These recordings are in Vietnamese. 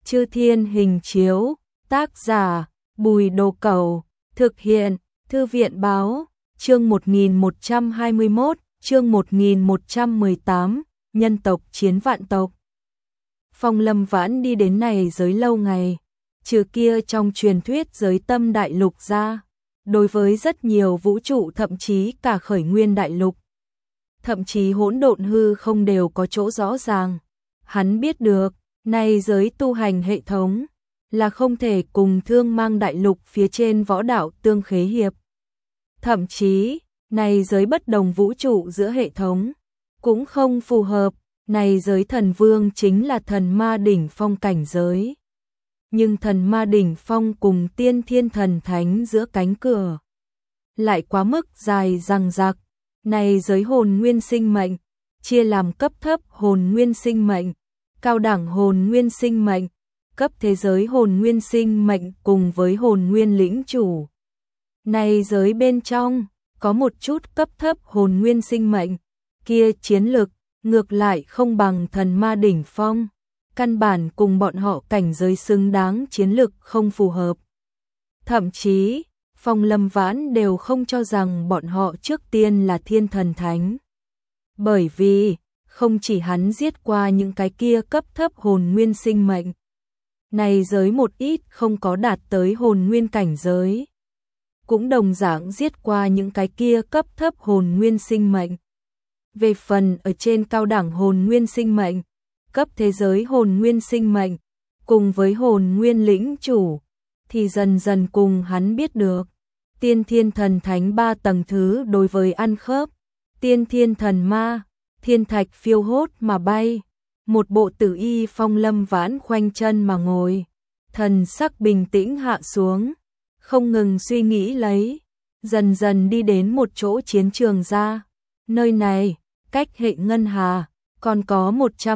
Chư Thiên Hình Chiếu, tác giả, Bùi Đồ Cẩu, thực hiện, Thư viện Báo, chương 1121, chương 1118, nhân tộc chiến vạn tộc. Phong Lâm Vãn đi đến này giới lâu ngày, trừ kia trong truyền thuyết giới tâm đại lục ra, đối với rất nhiều vũ trụ thậm chí cả khởi nguyên đại lục, thậm chí hỗn độn hư không đều có chỗ rõ ràng. Hắn biết được, này giới tu hành hệ thống là không thể cùng Thương Mang đại lục phía trên võ đạo tương khế hiệp. Thậm chí, này giới bất đồng vũ trụ giữa hệ thống cũng không phù hợp. Này giới thần vương chính là thần ma đỉnh phong cảnh giới. Nhưng thần ma đỉnh phong cùng tiên thiên thần thánh giữa cánh cửa lại quá mức dài dằng dặc. Này giới hồn nguyên sinh mệnh chia làm cấp thấp hồn nguyên sinh mệnh, cao đẳng hồn nguyên sinh mệnh, cấp thế giới hồn nguyên sinh mệnh cùng với hồn nguyên lĩnh chủ. Này giới bên trong có một chút cấp thấp hồn nguyên sinh mệnh, kia chiến lực ngược lại không bằng thần ma đỉnh phong, căn bản cùng bọn họ cảnh giới xứng đáng chiến lực không phù hợp. Thậm chí, Phong Lâm Vãn đều không cho rằng bọn họ trước tiên là thiên thần thánh. Bởi vì, không chỉ hắn giết qua những cái kia cấp thấp hồn nguyên sinh mệnh. Này giới một ít không có đạt tới hồn nguyên cảnh giới. Cũng đồng dạng giết qua những cái kia cấp thấp hồn nguyên sinh mệnh. Về phần ở trên cao đẳng hồn nguyên sinh mệnh, cấp thế giới hồn nguyên sinh mệnh, cùng với hồn nguyên lĩnh chủ, thì dần dần cùng hắn biết được. Tiên thiên thần thánh 3 tầng thứ đối với ăn khớp, tiên thiên thần ma, thiên thạch phiêu hốt mà bay, một bộ tử y Phong Lâm Vãn khoanh chân mà ngồi, thần sắc bình tĩnh hạ xuống, không ngừng suy nghĩ lấy, dần dần đi đến một chỗ chiến trường ra. Nơi này, cách hệ ngân hà, còn có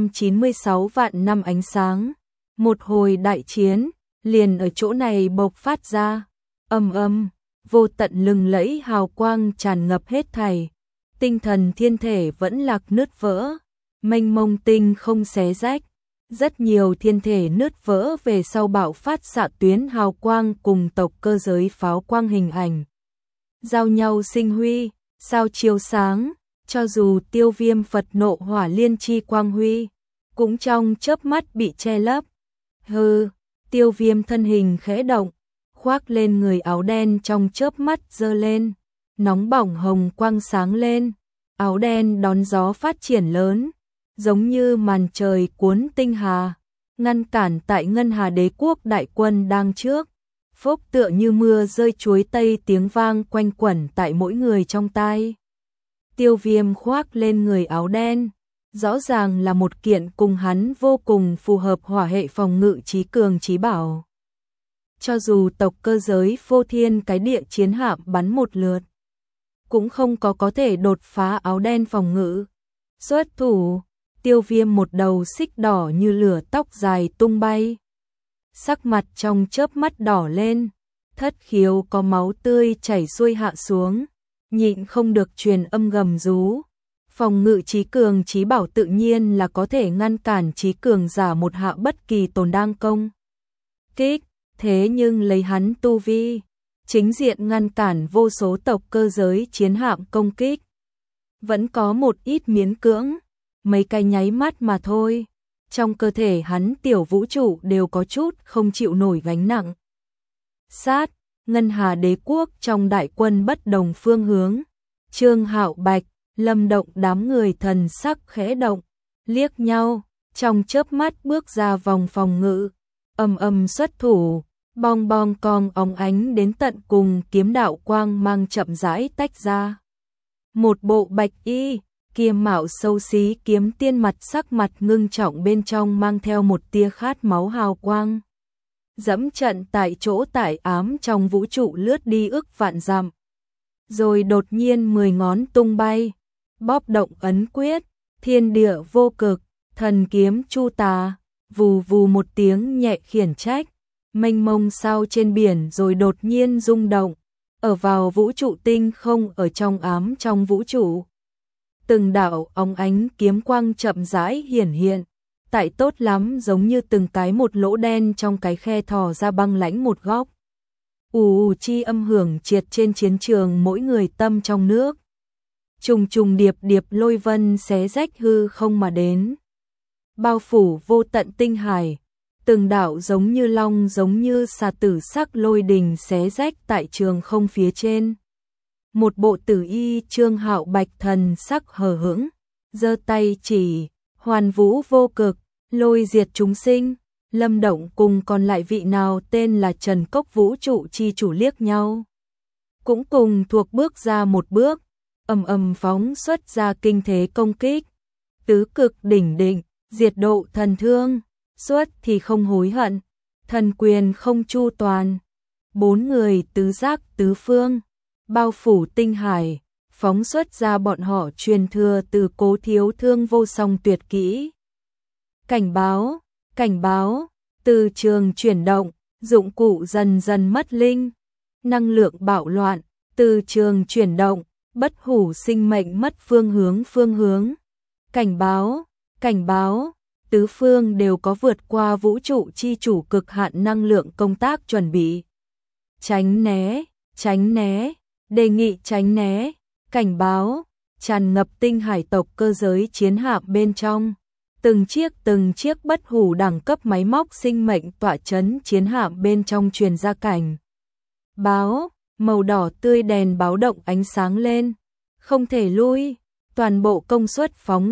196 vạn năm ánh sáng. Một hồi đại chiến, liền ở chỗ này bộc phát ra. Ầm ầm, vô tận lừng lẫy hào quang tràn ngập hết thảy. Tinh thần thiên thể vẫn lạc nứt vỡ, mênh mông tinh không xé rách. Rất nhiều thiên thể nứt vỡ về sau bạo phát xạ tuyến hào quang cùng tộc cơ giới pháo quang hình ảnh. Giao nhau sinh huy, sao chiếu sáng. Cho dù Tiêu Viêm Phật nộ hỏa liên chi quang huy, cũng trong chớp mắt bị che lấp. Hừ, Tiêu Viêm thân hình khẽ động, khoác lên người áo đen trong chớp mắt giơ lên, nóng bỏng hồng quang sáng lên, áo đen đón gió phát triển lớn, giống như màn trời cuốn tinh hà, ngăn cản tại Ngân Hà Đế quốc đại quân đang trước. Phốc tựa như mưa rơi chuối tây tiếng vang quanh quẩn tại mỗi người trong tai. Tiêu Viêm khoác lên người áo đen, rõ ràng là một kiện cùng hắn vô cùng phù hợp hỏa hệ phòng ngự chí cường chí bảo. Cho dù tộc cơ giới Phô Thiên cái địa chiến hạm bắn một lượt, cũng không có thể đột phá áo đen phòng ngự. Xuất thủ, Tiêu Viêm một đầu xích đỏ như lửa tóc dài tung bay. Sắc mặt trong chớp mắt đỏ lên, thất khiếu có máu tươi chảy xuôi hạ xuống. Nhịn không được truyền âm gầm rú. Phòng ngự chí cường chí bảo tự nhiên là có thể ngăn cản chí cường giả một hạ bất kỳ tồn đang công kích, thế nhưng lấy hắn tu vi, chính diện ngăn cản vô số tộc cơ giới chiến hạm công kích, vẫn có một ít miễn cưỡng, mấy cái nháy mắt mà thôi. Trong cơ thể hắn tiểu vũ trụ đều có chút không chịu nổi gánh nặng. Sát Ngân Hà Đế quốc trong đại quân bất đồng phương hướng. Trương Hạo Bạch, Lâm Động đám người thần sắc khẽ động, liếc nhau, trong chớp mắt bước ra vòng phòng ngự, ầm xuất thủ, bong bong cong óng ánh đến tận cùng kiếm đạo quang mang chậm rãi tách ra. Một bộ bạch y, kiêm mạo sâu xí kiếm tiên mặt sắc mặt ngưng trọng bên trong mang theo một tia khát máu hào quang. Dẫm trận tại chỗ tải ám trong vũ trụ lướt đi ức vạn dặm. Rồi đột nhiên 10 ngón tung bay, bóp động ấn quyết, thiên địa vô cực, thần kiếm chu tà, vù vù một tiếng nhẹ khiển trách, mênh mông sao trên biển rồi đột nhiên rung động, ở vào vũ trụ tinh không ở trong ám trong vũ trụ. Từng đạo óng ánh kiếm quang chậm rãi hiển hiện, tại tốt lắm, giống như từng cái một lỗ đen trong cái khe thò ra băng lãnh một góc. Ù chi âm hưởng triệt trên chiến trường, mỗi người tâm trong nước. Trùng trùng điệp điệp lôi vân xé rách hư không mà đến. Bao phủ vô tận tinh hải, từng đạo giống như long giống như xà tử sắc lôi đình xé rách tại trường không phía trên. Một bộ tử y Trương Hạo bạch thần sắc hờ hững, giơ tay chỉ, hoàn vũ vô cực, lôi diệt chúng sinh. Lâm Động cùng còn lại vị nào tên là Trần Cốc vũ trụ chi chủ liếc nhau. Cũng cùng thuộc bước ra một bước, ầm ầm phóng xuất ra kinh thế công kích. Tứ cực đỉnh định, diệt độ thần thương, xuất thì không hối hận, thần quyền không chu toàn. Bốn người tứ giác tứ phương, bao phủ tinh hải, phóng xuất ra bọn họ truyền thừa từ Cố Thiếu Thương vô song tuyệt kỹ. Cảnh báo, từ trường chuyển động, dụng cụ dần dần mất linh, năng lượng bạo loạn, từ trường chuyển động, bất hủ sinh mệnh mất phương hướng. Cảnh báo, tứ phương đều có vượt qua vũ trụ chi chủ cực hạn năng lượng công tác chuẩn bị. Tránh né, đề nghị tránh né, cảnh báo, tràn ngập tinh hải tộc cơ giới chiến hạm bên trong. Từng chiếc bất hủ đẳng cấp máy móc sinh mệnh tọa chấn chiến hạm bên trong truyền ra cảnh báo, màu đỏ tươi đèn báo động ánh sáng lên, không thể lui, toàn bộ công suất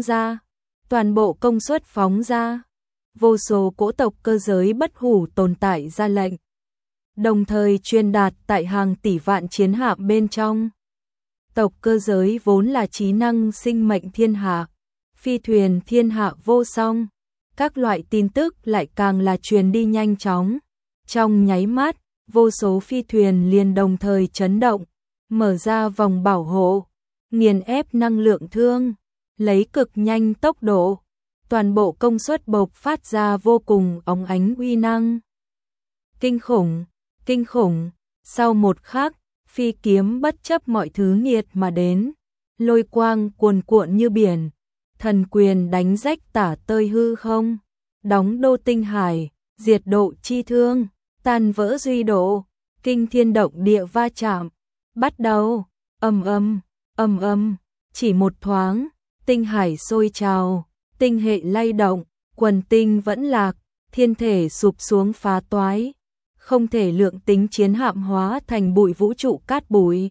phóng ra. Vô số cỗ tộc cơ giới bất hủ tồn tại ra lệnh, đồng thời truyền đạt tại hàng tỷ vạn chiến hạm bên trong. Tộc cơ giới vốn là trí năng sinh mệnh thiên hạ, phi thuyền thiên hạ vô song, các loại tin tức lại càng là truyền đi nhanh chóng. Trong nháy mắt, vô số phi thuyền liền đồng thời chấn động, mở ra vòng bảo hộ, nghiền ép năng lượng thương, lấy cực nhanh tốc độ, toàn bộ công suất bộc phát ra vô cùng óng ánh uy năng. Kinh khủng, sau một khắc, phi kiếm bất chấp mọi thứ nghiệt mà đến, lôi quang cuồn cuộn như biển, thần quyền đánh rách tả tơi hư không, đóng đô tinh hải, diệt độ chi thương, tan vỡ duy độ, kinh thiên động địa va chạm, bắt đầu, ầm ầm, chỉ một thoáng, tinh hải sôi trào, tinh hệ lay động, quần tinh vẫn lạc, thiên thể sụp xuống phá toái, không thể lượng tính chiến hạm hóa thành bụi vũ trụ cát bụi.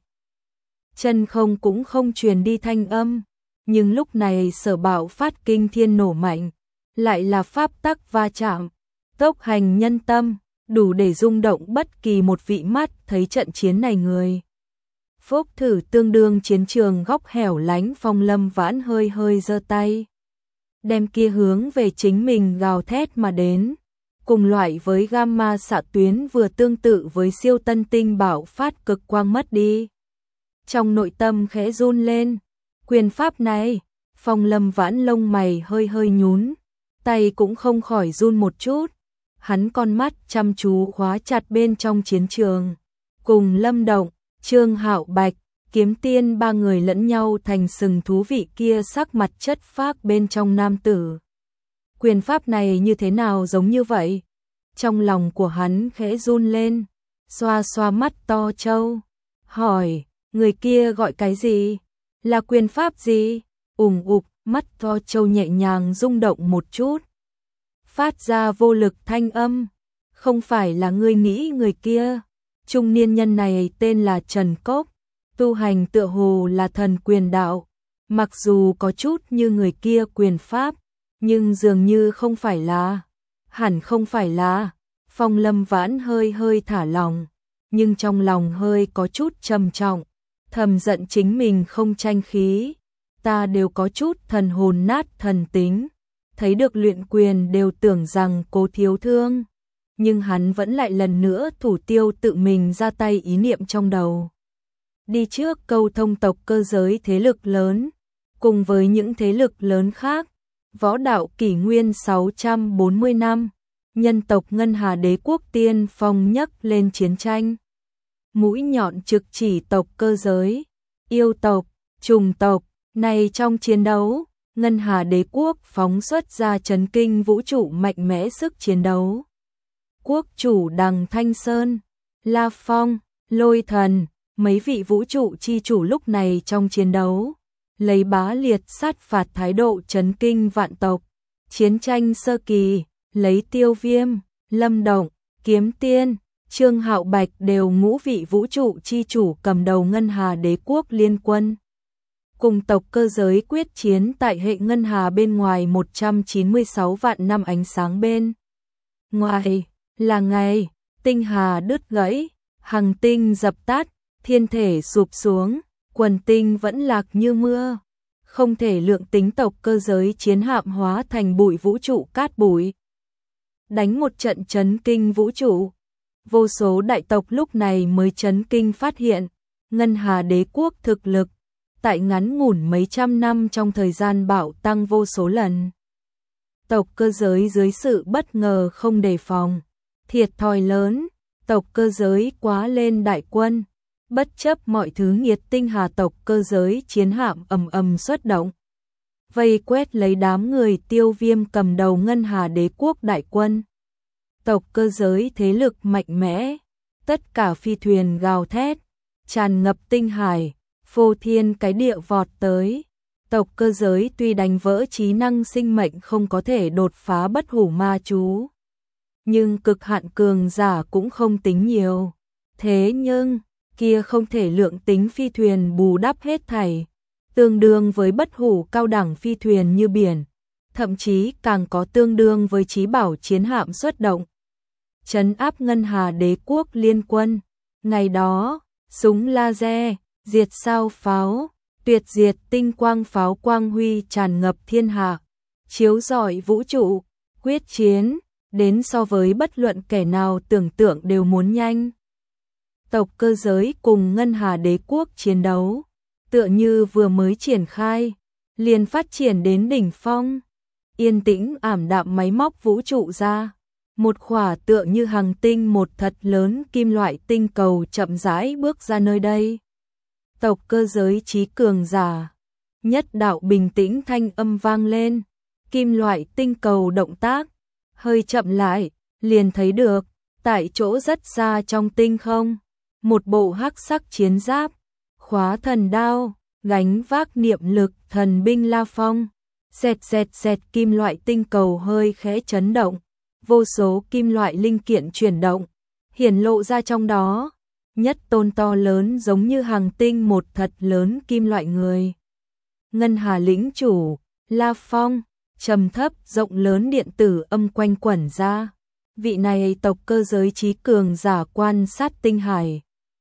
Chân không cũng không truyền đi thanh âm, nhưng lúc này sở bạo phát kinh thiên nổ mạnh, lại là pháp tắc va chạm, tốc hành nhân tâm, đủ để rung động bất kỳ một vị mắt thấy trận chiến này người. Phúc thử tương đương chiến trường góc hẻo lánh, Phong Lâm Vãn hơi giơ tay, đem kia hướng về chính mình gào thét mà đến. Cùng loại với gamma xạ tuyến vừa tương tự với siêu tân tinh bạo phát cực quang mất đi. Trong nội tâm khẽ run lên, quyền pháp này, Phong Lâm Vãn lông mày hơi nhún, tay cũng không khỏi run một chút. Hắn con mắt chăm chú khóa chặt bên trong chiến trường, cùng Lâm Động, Trương Hạo Bạch, Kiếm Tiên ba người lẫn nhau thành sừng thú vị kia sắc mặt chất phác bên trong nam tử. Quyền pháp này như thế nào giống như vậy? Trong lòng của hắn khẽ run lên, xoa xoa mắt to trâu, hỏi, người kia gọi cái gì? Là quyền pháp gì? Ục, mắt to trâu nhẹ nhàng rung động một chút, phát ra vô lực thanh âm, không phải là ngươi nghĩ người kia. Trung niên nhân này tên là Trần Cốc, tu hành tựa hồ là thần quyền đạo, mặc dù có chút như người kia quyền pháp, nhưng dường như không phải là, hẳn không phải là. Phong Lâm Vãn hơi thả lòng, nhưng trong lòng hơi có chút trầm trọng, thầm giận chính mình không tranh khí, ta đều có chút thần hồn nát thần tính, thấy được luyện quyền đều tưởng rằng Cố Thiếu Thương, nhưng hắn vẫn lại lần nữa thủ tiêu tự mình ra tay ý niệm trong đầu. Đi trước câu thông tộc cơ giới thế lực lớn, cùng với những thế lực lớn khác, võ đạo kỷ nguyên 640 năm, nhân tộc Ngân Hà Đế quốc tiên phong nhấc lên chiến tranh. Mũi nhọn trực chỉ tộc cơ giới, yêu tộc, trùng tộc, này trong chiến đấu, Ngân Hà Đế quốc phóng xuất ra chấn kinh vũ trụ mạnh mẽ sức chiến đấu. Quốc chủ Đằng Thanh Sơn, La Phong, Lôi Thần, mấy vị vũ trụ chi chủ lúc này trong chiến đấu, lấy bá liệt sát phạt thái độ chấn kinh vạn tộc. Chiến tranh sơ kỳ, lấy Tiêu Viêm, Lâm Động, Kiếm Tiên, Trương Hạo Bạch đều ngũ vị vũ trụ chi chủ cầm đầu Ngân Hà Đế quốc liên quân. Cùng tộc cơ giới quyết chiến tại hệ Ngân Hà bên ngoài 196 vạn năm ánh sáng bên. Ngoài là ngày, tinh hà đứt gãy, hằng tinh dập tắt, thiên thể sụp xuống, quần tinh vẫn lạc như mưa. Không thể lượng tính tộc cơ giới chiến hạm hóa thành bụi vũ trụ cát bụi. Đánh một trận chấn kinh vũ trụ. Vô số đại tộc lúc này mới chấn kinh phát hiện, Ngân Hà Đế quốc thực lực, tại ngắn ngủn mấy trăm năm trong thời gian bạo tăng vô số lần. Tộc cơ giới dưới sự bất ngờ không đề phòng, thiệt thòi lớn, tộc cơ giới quá lên đại quân. Bất chấp mọi thứ nghiệt tinh hà tộc cơ giới chiến hạm ầm ầm xuất động. Vây quét lấy đám người Tiêu Viêm cầm đầu Ngân Hà Đế quốc đại quân. Tộc cơ giới thế lực mạnh mẽ, tất cả phi thuyền gào thét, tràn ngập tinh hải, phô thiên cái địa vọt tới. Tộc cơ giới tuy đánh vỡ trí năng sinh mệnh không có thể đột phá bất hủ ma chú, nhưng cực hạn cường giả cũng không tính nhiều. Thế nhưng kia không thể lượng tính phi thuyền bù đắp hết thảy, tương đương với bất hủ cao đẳng phi thuyền như biển, thậm chí càng có tương đương với chí bảo chiến hạm xuất động. Trấn áp Ngân Hà Đế quốc liên quân, ngày đó, súng laser, diệt sao pháo, tuyệt diệt tinh quang pháo quang huy tràn ngập thiên hạ, chiếu rọi vũ trụ, quyết chiến, đến so với bất luận kẻ nào tưởng tượng đều muốn nhanh. Tộc cơ giới cùng Ngân Hà Đế quốc chiến đấu, tựa như vừa mới triển khai, liền phát triển đến đỉnh phong. Yên tĩnh ảm đạm máy móc vũ trụ ra, một khỏa tựa như hàng tinh một thật lớn kim loại tinh cầu chậm rãi bước ra nơi đây. Tộc cơ giới trí cường giả, nhất đạo bình tĩnh thanh âm vang lên, kim loại tinh cầu động tác, hơi chậm lại, liền thấy được, tại chỗ rất xa trong tinh không, một bộ hắc sắc chiến giáp, khóa thần đao, gánh vác niệm lực thần binh La Phong, xẹt xẹt xẹt kim loại tinh cầu hơi khẽ chấn động, vô số kim loại linh kiện chuyển động, hiển lộ ra trong đó, nhất tôn to lớn giống như hàng tinh một thật lớn kim loại người. Ngân Hà lĩnh chủ, La Phong, trầm thấp rộng lớn điện tử âm quanh quẩn ra. Vị này tộc cơ giới trí cường giả quan sát tinh hải.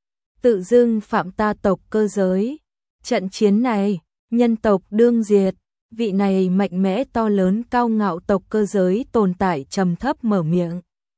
Tự dưng phạm ta tộc cơ giới. Trận chiến này, nhân tộc đương diệt. Vị này mạnh mẽ to lớn cao ngạo tộc cơ giới tồn tại trầm thấp mở miệng.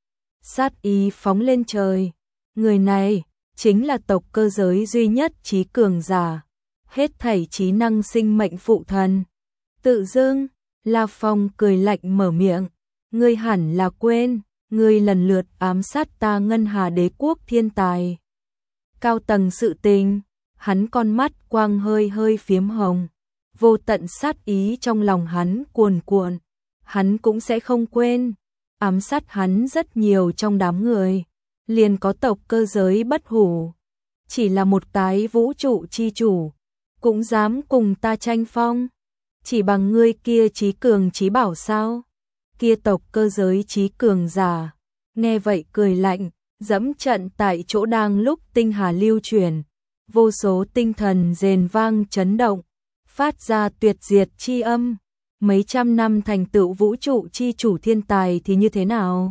Sát ý phóng lên trời. Người này chính là tộc cơ giới duy nhất trí cường giả. Hết thảy trí năng sinh mệnh phụ thần. Tự dưng, La Phong cười lạnh mở miệng. Ngươi hẳn là quên, ngươi lần lượt ám sát ta Ngân Hà Đế quốc thiên tài. Cao tầng sự tình, hắn con mắt quang hơi hơi phiếm hồng. Vô tận sát ý trong lòng hắn cuồn cuộn. Hắn cũng sẽ không quên. Ám sát hắn rất nhiều trong đám người. Liền có tộc cơ giới bất hủ. Chỉ là một cái vũ trụ chi chủ. Cũng dám cùng ta tranh phong. Chỉ bằng ngươi kia trí cường trí bảo sao? Kia tộc cơ giới trí cường giả. Nghe vậy cười lạnh, dẫm trận tại chỗ đang lúc tinh hà lưu chuyển. Vô số tinh thần rền vang chấn động, phát ra tuyệt diệt chi âm. Mấy trăm năm thành tựu vũ trụ chi chủ thiên tài thì như thế nào?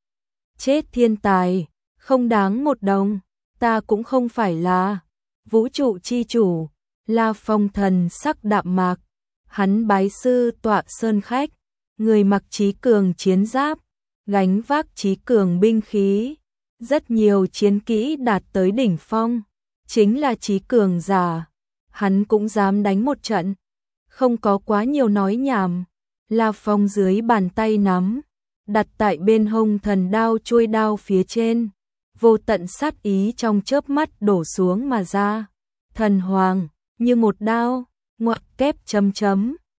Chết thiên tài, không đáng một đồng, ta cũng không phải là vũ trụ chi chủ. La Phong thần sắc đạm mạc, hắn bái sư tọa sơn khách, người mặc trí cường chiến giáp, gánh vác trí cường binh khí, rất nhiều chiến kỹ đạt tới đỉnh phong, chính là trí cường giả, hắn cũng dám đánh một trận, không có quá nhiều nói nhảm. La Phong dưới bàn tay nắm, đặt tại bên hông thần đao chuôi đao phía trên, vô tận sát ý trong chớp mắt đổ xuống mà ra, thần hoàng, như một đao, ngoặc kép chấm chấm,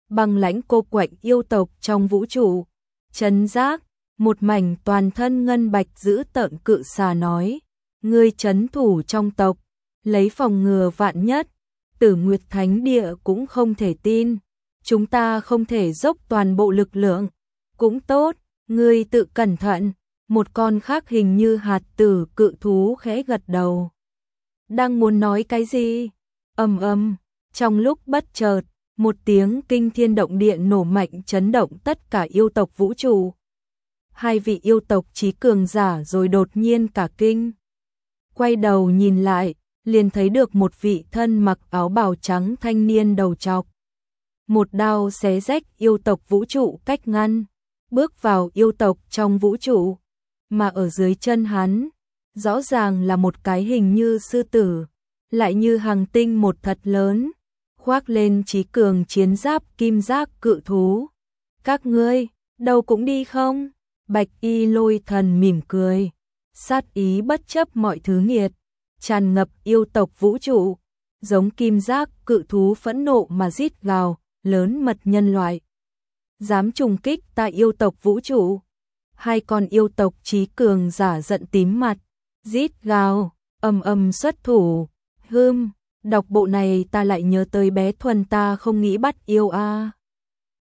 băng lãnh cô quạnh yêu tộc trong vũ trụ. Trấn Giác, một mảnh toàn thân ngân bạch giữ tợn cự xà nói, ngươi trấn thủ trong tộc, lấy phòng ngừa vạn nhất, Tử Nguyệt Thánh Địa cũng không thể tin, chúng ta không thể dốc toàn bộ lực lượng, cũng tốt, ngươi tự cẩn thận. Một con khác hình như hạt tử cự thú khẽ gật đầu. Đang muốn nói cái gì? Trong lúc bất chợt, một tiếng kinh thiên động địa nổ mạnh chấn động tất cả yêu tộc vũ trụ. Hai vị yêu tộc chí cường giả rồi đột nhiên cả kinh. Quay đầu nhìn lại, liền thấy được một vị thân mặc áo bào trắng thanh niên đầu trọc. Một đao xé rách yêu tộc vũ trụ cách ngăn, bước vào yêu tộc trong vũ trụ. Mà ở dưới chân hắn, rõ ràng là một cái hình như sư tử, lại như hàng tinh một thật lớn, khoác lên chí cường chiến giáp kim giác cự thú. Các ngươi, đâu cũng đi không? Bạch y lôi thần mỉm cười, sát ý bất chấp mọi thứ nghiệt, tràn ngập yêu tộc vũ trụ, giống kim giác cự thú phẫn nộ mà rít gào, lớn mật nhân loại. Dám trùng kích ta yêu tộc vũ trụ. Hai con yêu tộc chí cường giả giận tím mặt, rít gào, xuất thủ. Đọc bộ này ta lại nhớ tới bé Thuần ta không nghĩ bắt yêu a.